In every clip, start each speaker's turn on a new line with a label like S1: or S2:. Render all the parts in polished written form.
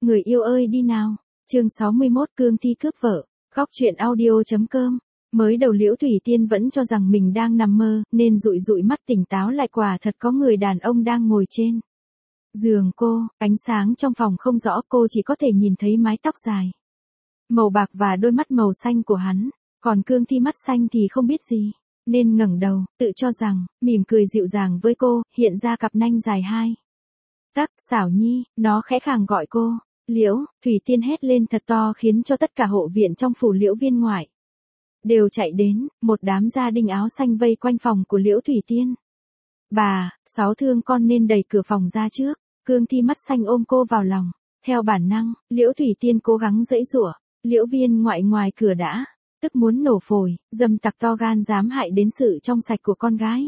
S1: Người yêu ơi đi nào. Chương 61 Cương Thi cướp vợ. Góc truyện audio.com. Mới đầu Liễu Thủy Tiên vẫn cho rằng mình đang nằm mơ, nên dụi dụi mắt tỉnh táo lại quả thật có người đàn ông đang ngồi trên giường cô, ánh sáng trong phòng không rõ, cô chỉ có thể nhìn thấy mái tóc dài màu bạc và đôi mắt màu xanh của hắn, còn Cương Thi mắt xanh thì không biết gì, nên ngẩng đầu, tự cho rằng, mỉm cười dịu dàng với cô, hiện ra cặp nanh dài hai tấc. Xảo Nhi, nó khẽ khàng gọi cô. Liễu Thủy Tiên hét lên thật to khiến cho tất cả hộ viện trong phủ Liễu Viên ngoại đều chạy đến, một đám gia đình áo xanh vây quanh phòng của Liễu Thủy Tiên. Bà, Sáu thương con nên đẩy cửa phòng ra trước. Cương Thi mắt xanh ôm cô vào lòng. Theo bản năng, Liễu Thủy Tiên cố gắng giãy giụa. Liễu Viên ngoại ngoài cửa đã tức muốn nổ phổi, dâm tặc to gan dám hại đến sự trong sạch của con gái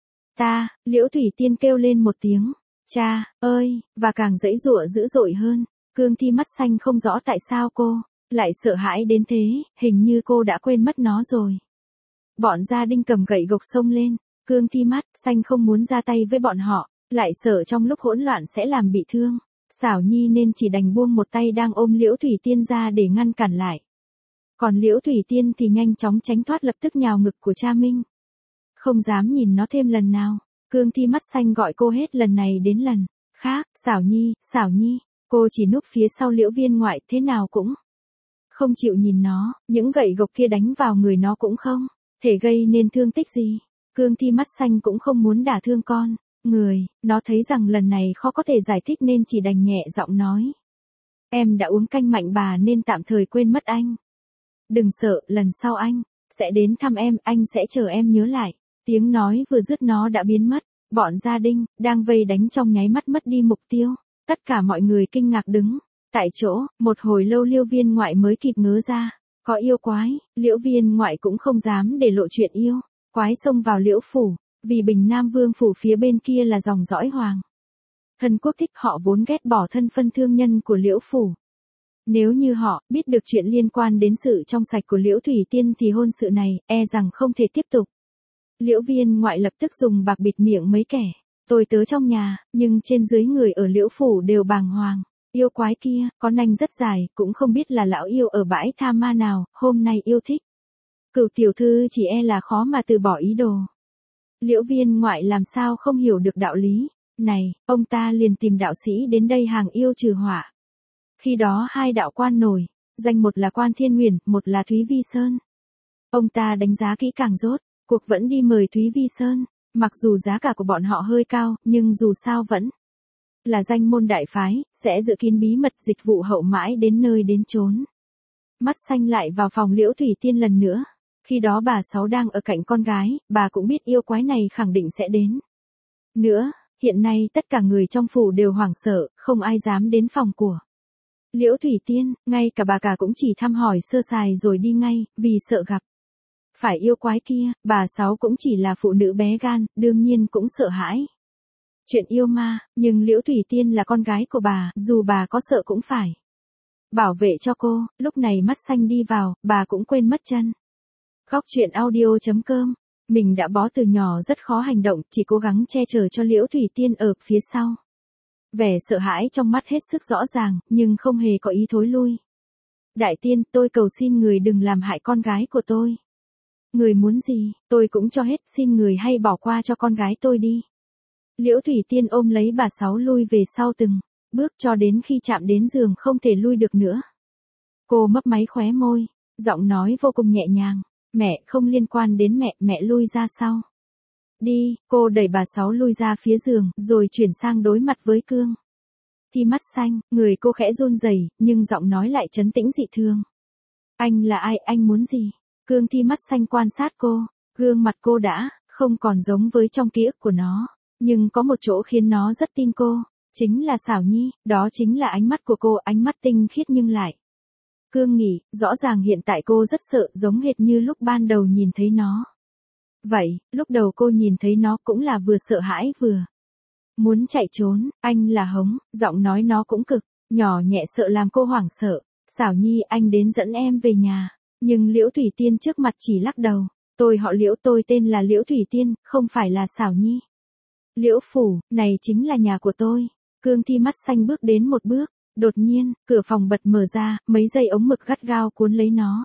S1: ta. Liễu Thủy Tiên kêu lên một tiếng, cha ơi, và càng giãy giụa dữ dội hơn. Cương Thi mắt xanh không rõ tại sao cô lại sợ hãi đến thế, hình như cô đã quên mất nó rồi. Bọn gia đình cầm gậy gộc xông lên. Cương Thi mắt xanh không muốn ra tay với bọn họ, lại sợ trong lúc hỗn loạn sẽ làm bị thương Xảo Nhi nên chỉ đành buông một tay đang ôm Liễu Thủy Tiên ra để ngăn cản lại. Còn Liễu Thủy Tiên thì nhanh chóng tránh thoát, lập tức nhào ngực của cha Minh. Không dám nhìn nó thêm lần nào. Cương Thi mắt xanh gọi cô hết lần này đến lần khác, Xảo Nhi, Xảo Nhi. Cô chỉ núp phía sau Liễu Viên ngoại, thế nào cũng không chịu nhìn nó, những gậy gộc kia đánh vào người nó cũng không thể gây nên thương tích gì. Cương Thi mắt xanh cũng không muốn đả thương con người, nó thấy rằng lần này khó có thể giải thích nên chỉ đành nhẹ giọng nói. Em đã uống canh mạnh bà nên tạm thời quên mất anh. Đừng sợ, lần sau anh sẽ đến thăm em, anh sẽ chờ em nhớ lại. Tiếng nói vừa dứt nó đã biến mất, bọn gia đình đang vây đánh trong nháy mắt mất đi mục tiêu. Tất cả mọi người kinh ngạc đứng tại chỗ, một hồi lâu Liễu Viên ngoại mới kịp ngớ ra, có yêu quái. Liễu Viên ngoại cũng không dám để lộ chuyện yêu quái xông vào Liễu phủ, vì Bình Nam Vương phủ phía bên kia là dòng dõi hoàng thân quốc thích, họ vốn ghét bỏ thân phân thương nhân của Liễu phủ. Nếu như họ biết được chuyện liên quan đến sự trong sạch của Liễu Thủy Tiên thì hôn sự này e rằng không thể tiếp tục. Liễu Viên ngoại lập tức dùng bạc bịt miệng mấy kẻ tôi tớ trong nhà, nhưng trên dưới người ở Liễu phủ đều bàng hoàng. Yêu quái kia, có nanh rất dài, cũng không biết là lão yêu ở bãi tha ma nào, hôm nay yêu thích Cửu tiểu thư chỉ e là khó mà từ bỏ ý đồ. Liễu Viên ngoại làm sao không hiểu được đạo lý này, ông ta liền tìm đạo sĩ đến đây hàng yêu trừ họa. Khi đó hai đạo quan nổi danh, một là Quan Thiên Huyền, một là Thúy Vi Sơn. Ông ta đánh giá kỹ càng rốt cuộc vẫn đi mời Thúy Vi Sơn. Mặc dù giá cả của bọn họ hơi cao, nhưng dù sao vẫn là danh môn đại phái, sẽ giữ kín bí mật dịch vụ hậu mãi đến nơi đến chốn. Mắt xanh lại vào phòng Liễu Thủy Tiên lần nữa. Khi đó bà Sáu đang ở cạnh con gái, bà cũng biết yêu quái này khẳng định sẽ đến nữa. Hiện nay tất cả người trong phủ đều hoảng sợ, không ai dám đến phòng của Liễu Thủy Tiên, ngay cả bà cả cũng chỉ thăm hỏi sơ sài rồi đi ngay, vì sợ gặp phải yêu quái kia. Bà Sáu cũng chỉ là phụ nữ bé gan, đương nhiên cũng sợ hãi chuyện yêu ma, nhưng Liễu Thủy Tiên là con gái của bà, dù bà có sợ cũng phải bảo vệ cho cô. Lúc này mắt xanh đi vào, bà cũng quên mất chân. Góc truyện audio.com. Mình đã bó từ nhỏ rất khó hành động, chỉ cố gắng che chở cho Liễu Thủy Tiên ở phía sau. Vẻ sợ hãi trong mắt hết sức rõ ràng, nhưng không hề có ý thối lui. Đại tiên, tôi cầu xin người đừng làm hại con gái của tôi. Người muốn gì, tôi cũng cho hết, xin người hay bỏ qua cho con gái tôi đi. Liễu Thủy Tiên ôm lấy bà Sáu lui về sau từng bước cho đến khi chạm đến giường không thể lui được nữa. Cô mấp máy khóe môi, giọng nói vô cùng nhẹ nhàng. Mẹ, không liên quan đến mẹ, mẹ lui ra sau. Đi, cô đẩy bà Sáu lui ra phía giường, rồi chuyển sang đối mặt với Cương Thi mắt xanh, người cô khẽ run rẩy, nhưng giọng nói lại trấn tĩnh dị thường. Anh là ai, anh muốn gì? Cương Thi mắt xanh quan sát cô, gương mặt cô đã không còn giống với trong ký ức của nó, nhưng có một chỗ khiến nó rất tin cô, chính là Xảo Nhi, đó chính là ánh mắt của cô, ánh mắt tinh khiết nhưng lại cương nghị, rõ ràng hiện tại cô rất sợ, giống hệt như lúc ban đầu nhìn thấy nó. Vậy, lúc đầu cô nhìn thấy nó cũng là vừa sợ hãi vừa muốn chạy trốn. Anh là Hống, giọng nói nó cũng cực nhỏ nhẹ, sợ làm cô hoảng sợ. Xảo Nhi, anh đến dẫn em về nhà. Nhưng Liễu Thủy Tiên trước mặt chỉ lắc đầu. Tôi họ Liễu, tôi tên là Liễu Thủy Tiên, không phải là Xảo Nhi. Liễu phủ, này chính là nhà của tôi. Cương Thi mắt xanh bước đến một bước, Đột nhiên, cửa phòng bật mở ra, mấy dây ống mực gắt gao cuốn lấy nó.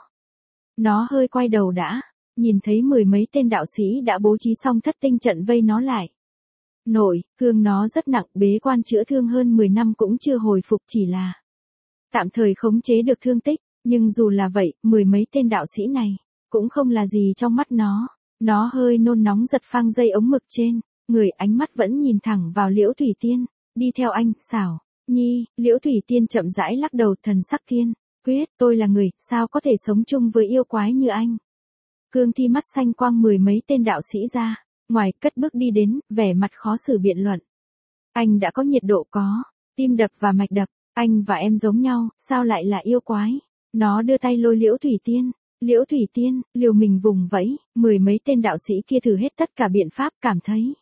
S1: Nó hơi quay đầu đã, nhìn thấy mười mấy tên đạo sĩ đã bố trí xong thất tinh trận vây nó lại. Nội, thương nó rất nặng, bế quan chữa thương hơn 10 năm cũng chưa hồi phục, chỉ là tạm thời khống chế được thương tích, nhưng dù là vậy, mười mấy tên đạo sĩ này cũng không là gì trong mắt nó. Nó hơi nôn nóng giật phăng dây ống mực trên, người ánh mắt vẫn nhìn thẳng vào Liễu Thủy Tiên. Đi theo anh, xảo nhi. Liễu Thủy Tiên chậm rãi lắc đầu, thần sắc kiên quyết, tôi là người, sao có thể sống chung với yêu quái như anh. Cương Thi mắt xanh quang mười mấy tên đạo sĩ ra, ngoài cất bước đi đến, vẻ mặt khó xử biện luận. Anh đã có nhiệt độ, có tim đập và mạch đập, anh và em giống nhau, sao lại là yêu quái. Nó đưa tay lôi Liễu Thủy Tiên. Liễu Thủy Tiên, liều mình vùng vẫy, mười mấy tên đạo sĩ kia thử hết tất cả biện pháp, cảm thấy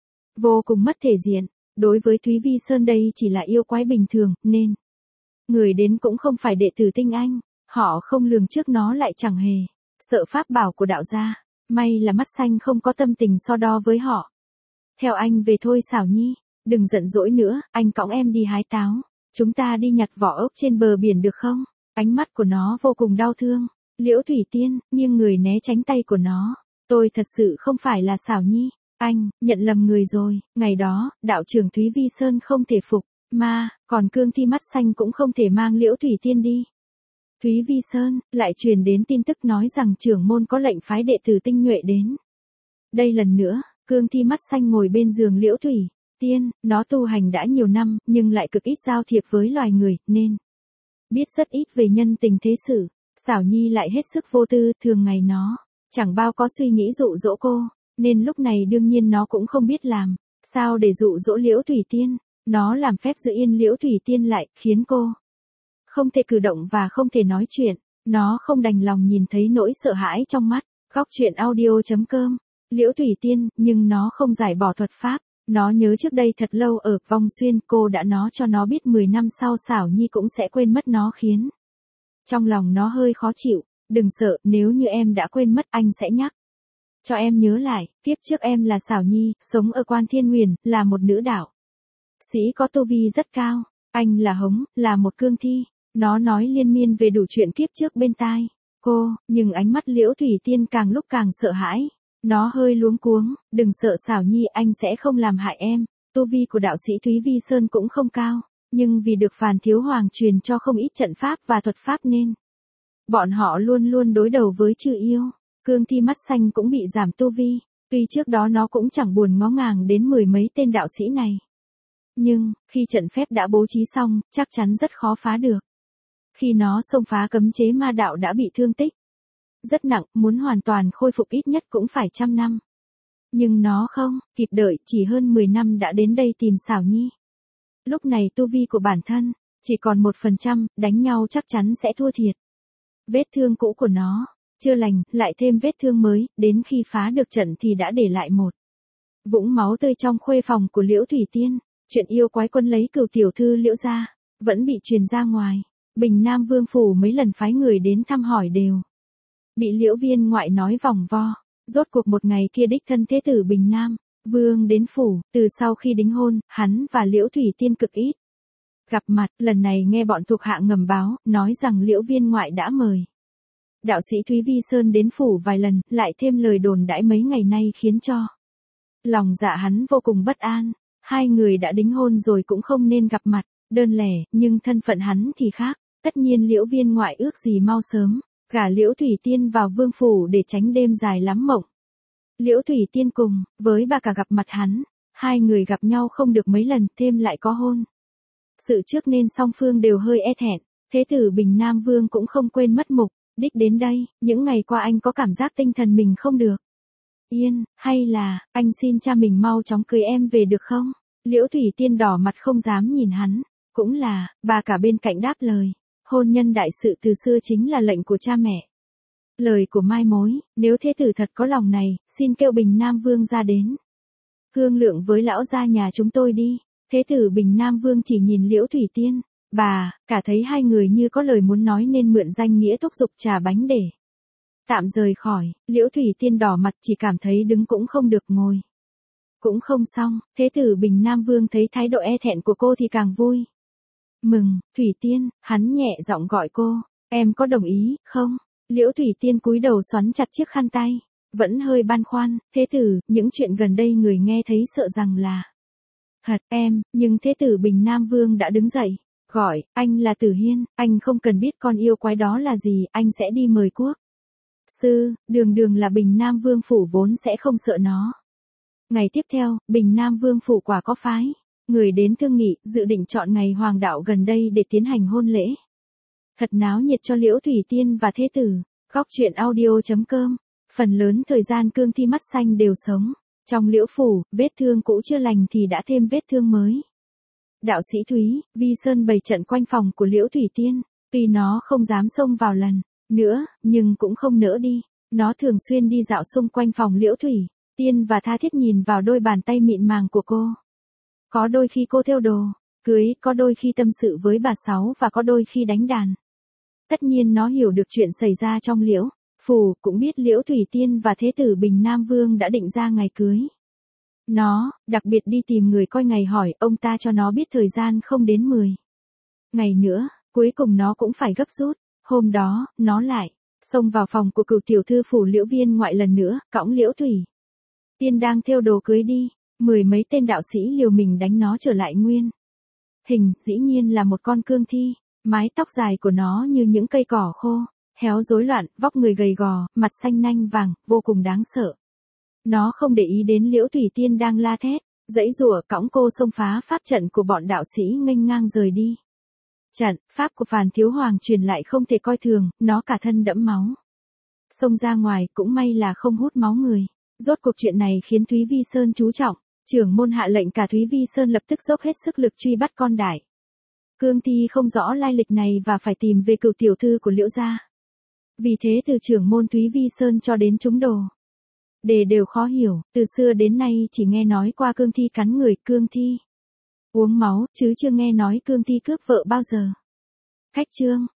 S1: vô cùng mất thể diện. Đối với Thúy Vi Sơn đây chỉ là yêu quái bình thường, nên người đến cũng không phải đệ tử tinh anh, họ không lường trước nó lại chẳng hề sợ pháp bảo của đạo gia. May là mắt xanh không có tâm tình so đo với họ. Theo anh về thôi xảo nhi, đừng giận dỗi nữa, anh cõng em đi hái táo, chúng ta đi nhặt vỏ ốc trên bờ biển được không? Ánh mắt của nó vô cùng đau thương. Liễu Thủy Tiên, nhưng người né tránh tay của nó. Tôi thật sự không phải là xảo nhi, anh, nhận lầm người rồi. Ngày đó, đạo trưởng Thúy Vi Sơn không thể phục, mà, còn Cương Thi mắt xanh cũng không thể mang Liễu Thủy Tiên đi. Thúy Vi Sơn, lại truyền đến tin tức nói rằng trưởng môn có lệnh phái đệ tử tinh nhuệ đến. Đây lần nữa, Cương Thi mắt xanh ngồi bên giường Liễu Thủy Tiên, nó tu hành đã nhiều năm, nhưng lại cực ít giao thiệp với loài người, nên biết rất ít về nhân tình thế sự. Xảo nhi lại hết sức vô tư, thường ngày nó chẳng bao có suy nghĩ dụ dỗ cô, nên lúc này đương nhiên nó cũng không biết làm sao để dụ dỗ Liễu Thủy Tiên. Nó làm phép giữ yên Liễu Thủy Tiên lại, khiến cô không thể cử động và không thể nói chuyện. Nó không đành lòng nhìn thấy nỗi sợ hãi trong mắt. Góc truyện audio.com. Liễu Thủy Tiên, nhưng nó không giải bỏ thuật pháp. Nó nhớ trước đây thật lâu ở Vong Xuyên, cô đã nói cho nó biết 10 năm sau xảo nhi cũng sẽ quên mất nó, khiến trong lòng nó hơi khó chịu. Đừng sợ, nếu như em đã quên mất anh sẽ nhắc cho em nhớ lại. Kiếp trước em là xảo nhi, sống ở Quan Thiên Huyền, là một nữ đạo sĩ có tu vi rất cao. Anh là Hống, là một cương thi. Nó nói liên miên về đủ chuyện kiếp trước bên tai cô, nhưng ánh mắt Liễu Thủy Tiên càng lúc càng sợ hãi. Nó hơi luống cuống, đừng sợ xảo nhi, anh sẽ không làm hại em. Tu vi của đạo sĩ Thúy Vi Sơn cũng không cao, nhưng vì được Phàn Thiếu Hoàng truyền cho không ít trận pháp và thuật pháp nên bọn họ luôn luôn đối đầu với Trư Yêu. Cương Thi mắt xanh cũng bị giảm tu vi, tuy trước đó nó cũng chẳng buồn ngó ngàng đến mười mấy tên đạo sĩ này. Nhưng, khi trận phép đã bố trí xong, chắc chắn rất khó phá được. Khi nó xông phá cấm chế ma đạo đã bị thương tích rất nặng, muốn hoàn toàn khôi phục ít nhất cũng phải 100 năm. Nhưng nó không kịp đợi, chỉ hơn 10 năm đã đến đây tìm xảo nhi. Lúc này tu vi của bản thân chỉ còn 1%, đánh nhau chắc chắn sẽ thua thiệt. Vết thương cũ của nó chưa lành, lại thêm vết thương mới, đến khi phá được trận thì đã để lại một vũng máu tươi trong khuê phòng của Liễu Thủy Tiên. Chuyện yêu quái quân lấy Cửu tiểu thư Liễu gia vẫn bị truyền ra ngoài. Bình Nam Vương phủ mấy lần phái người đến thăm hỏi đều bị Liễu Viên ngoại nói vòng vo. Rốt cuộc một ngày kia đích thân thế tử Bình Nam Vương đến phủ. Từ sau khi đính hôn, hắn và Liễu Thủy Tiên cực ít gặp mặt. Lần này nghe bọn thuộc hạ ngầm báo, nói rằng Liễu Viên ngoại đã mời đạo sĩ Thúy Vi Sơn đến phủ vài lần, lại thêm lời đồn đãi mấy ngày nay khiến cho lòng dạ hắn vô cùng bất an. Hai người đã đính hôn rồi cũng không nên gặp mặt, đơn lẻ, nhưng thân phận hắn thì khác. Tất nhiên Liễu Viên ngoại ước gì mau sớm gả Liễu Thủy Tiên vào vương phủ để tránh đêm dài lắm mộng. Liễu Thủy Tiên cùng với bà cả gặp mặt hắn, hai người gặp nhau không được mấy lần, thêm lại có hôn sự trước nên song phương đều hơi e thẹn. Thế tử Bình Nam Vương cũng không quên mất mục đích đến đây. Những ngày qua anh có cảm giác tinh thần mình không được yên, hay là anh xin cha mình mau chóng cưới em về được không? Liễu Thủy Tiên đỏ mặt không dám nhìn hắn. Cũng là, bà cả bên cạnh đáp lời. Hôn nhân đại sự từ xưa chính là lệnh của cha mẹ. Lời của mai mối, nếu thế tử thật có lòng này, xin kêu Bình Nam Vương ra đến thương lượng với lão gia nhà chúng tôi đi. Thế tử Bình Nam Vương chỉ nhìn Liễu Thủy Tiên. Bà, cả thấy hai người như có lời muốn nói nên mượn danh nghĩa thúc giục trà bánh để tạm rời khỏi. Liễu Thủy Tiên đỏ mặt, chỉ cảm thấy đứng cũng không được, ngồi cũng không xong. Thế tử Bình Nam Vương thấy thái độ e thẹn của cô thì càng vui Mừng, Thủy Tiên, hắn nhẹ giọng gọi cô, em có đồng ý, không? Liễu Thủy Tiên cúi đầu xoắn chặt chiếc khăn tay, vẫn hơi băn khoăn, thế tử, những chuyện gần đây người nghe thấy sợ rằng là thật em, nhưng thế tử Bình Nam Vương đã đứng dậy, gọi, anh là Tử Hiên, anh không cần biết con yêu quái đó là gì, anh sẽ đi mời quốc sư, đường đường là Bình Nam Vương phủ vốn sẽ không sợ nó. Ngày tiếp theo, Bình Nam Vương phủ quả có phái người đến thương nghị, dự định chọn ngày hoàng đạo gần đây để tiến hành hôn lễ. Thật náo nhiệt cho Liễu Thủy Tiên và thế tử. Góc truyện audio.com. Phần lớn thời gian Cương Thi mắt xanh đều sống. Trong Liễu phủ, vết thương cũ chưa lành thì đã thêm vết thương mới. Đạo sĩ Thúy, Vi Sơn bày trận quanh phòng của Liễu Thủy Tiên. Tuy nó không dám xông vào lần nữa, nhưng cũng không nỡ đi. Nó thường xuyên đi dạo xung quanh phòng Liễu Thủy Tiên và tha thiết nhìn vào đôi bàn tay mịn màng của cô. Có đôi khi cô thêu đồ, cưới, có đôi khi tâm sự với bà Sáu và có đôi khi đánh đàn. Tất nhiên nó hiểu được chuyện xảy ra trong Liễu phủ, cũng biết Liễu Thủy Tiên và thế tử Bình Nam Vương đã định ra ngày cưới. Nó, đặc biệt đi tìm người coi ngày hỏi, ông ta cho nó biết thời gian không đến 10 ngày nữa, cuối cùng nó cũng phải gấp rút. Hôm đó, nó lại xông vào phòng của cựu tiểu thư phủ Liễu viên ngoại lần nữa, cõng Liễu Thủy Tiên đang thêu đồ cưới đi. 10 mấy tên đạo sĩ liều mình đánh nó trở lại nguyên hình, dĩ nhiên là một con cương thi. Mái tóc dài của nó như những cây cỏ khô, héo rối loạn, vóc người gầy gò, mặt xanh nanh vàng, vô cùng đáng sợ. Nó không để ý đến Liễu Thủy Tiên đang la thét, giãy giụa, cõng cô xông phá pháp trận của bọn đạo sĩ nghênh ngang rời đi. Trận pháp của Phàn Thiếu Hoàng truyền lại không thể coi thường, nó cả thân đẫm máu. Xông ra ngoài, cũng may là không hút máu người. Rốt cuộc chuyện này khiến Thúy Vi Sơn chú trọng. Trưởng môn hạ lệnh cả Thúy Vi Sơn lập tức dốc hết sức lực truy bắt con đại cương thi không rõ lai lịch này và phải tìm về cựu tiểu thư của Liễu gia. Vì thế từ trưởng môn Thúy Vi Sơn cho đến chúng đồ đề đều khó hiểu, từ xưa đến nay chỉ nghe nói qua cương thi cắn người, cương thi uống máu, chứ chưa nghe nói cương thi cướp vợ bao giờ. Khách chương.